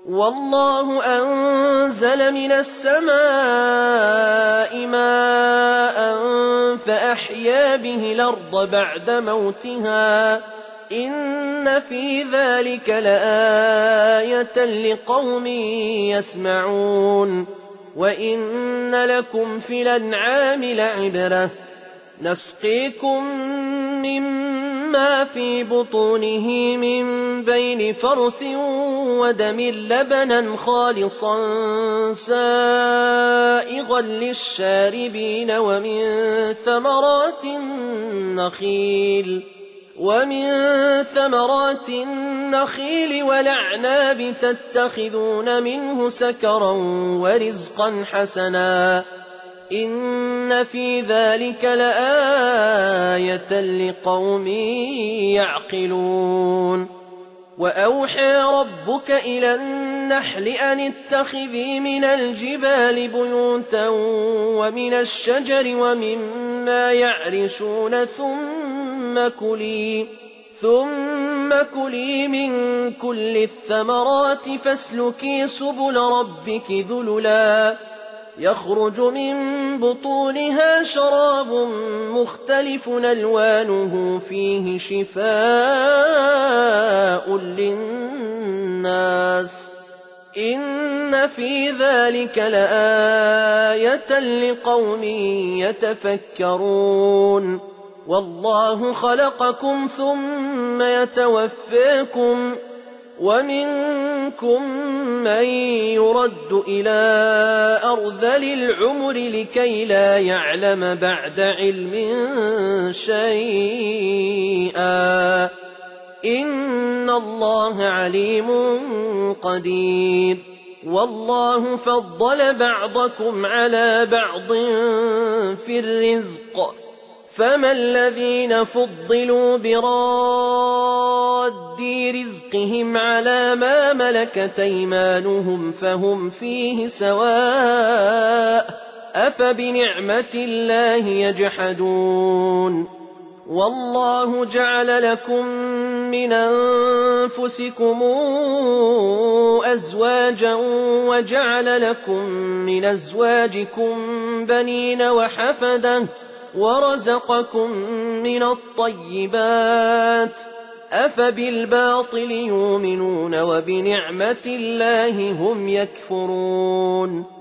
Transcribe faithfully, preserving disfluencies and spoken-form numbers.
والله أنزل من السماء ماء فأحيا به الأرض بعد موتها إن في ذلك لآية لقوم يسمعون وإن لكم في الأنعام لعبرة نسقيكم مما في بطونه من بين فرث ودم لبنا خالصا سائغا للشاربين ومن ثمرات النخيل ومن ثمرات النخيل والأعناب تتخذون منه سكرا ورزقا حسنا إن في ذلك لآية لقوم يعقلون وأوحى ربك إلى النحل أن اتخذي من الجبال بيوتا ومن الشجر ومما يعرشون ثم كلي ثم كلي من كل الثمرات فاسلكي سبل ربك ذللا يخرج من بطونها شراب مختلف ألوانه فيه شفاء للناس إن في ذلك لآية لقوم يتفكرون والله خلقكم ثم يتوفاكم ومنكم من يرد إلى أرذل العمر لكي لا يعلم بعد علم شيئا إن الله عليم قدير والله فضل بعضكم على بعض في الرزق فما الذين فضلوا براد رزقهم على ما ملكت أيمانهم فهم فيه سواء أفبنعمة الله يجحدون والله جعل لكم من أنفسكم أزواجا وجعل لكم من أزواجكم بنين وحفدة ورزقكم من الطيبات أفبالباطل يؤمنون وبنعمة الله هم يكفرون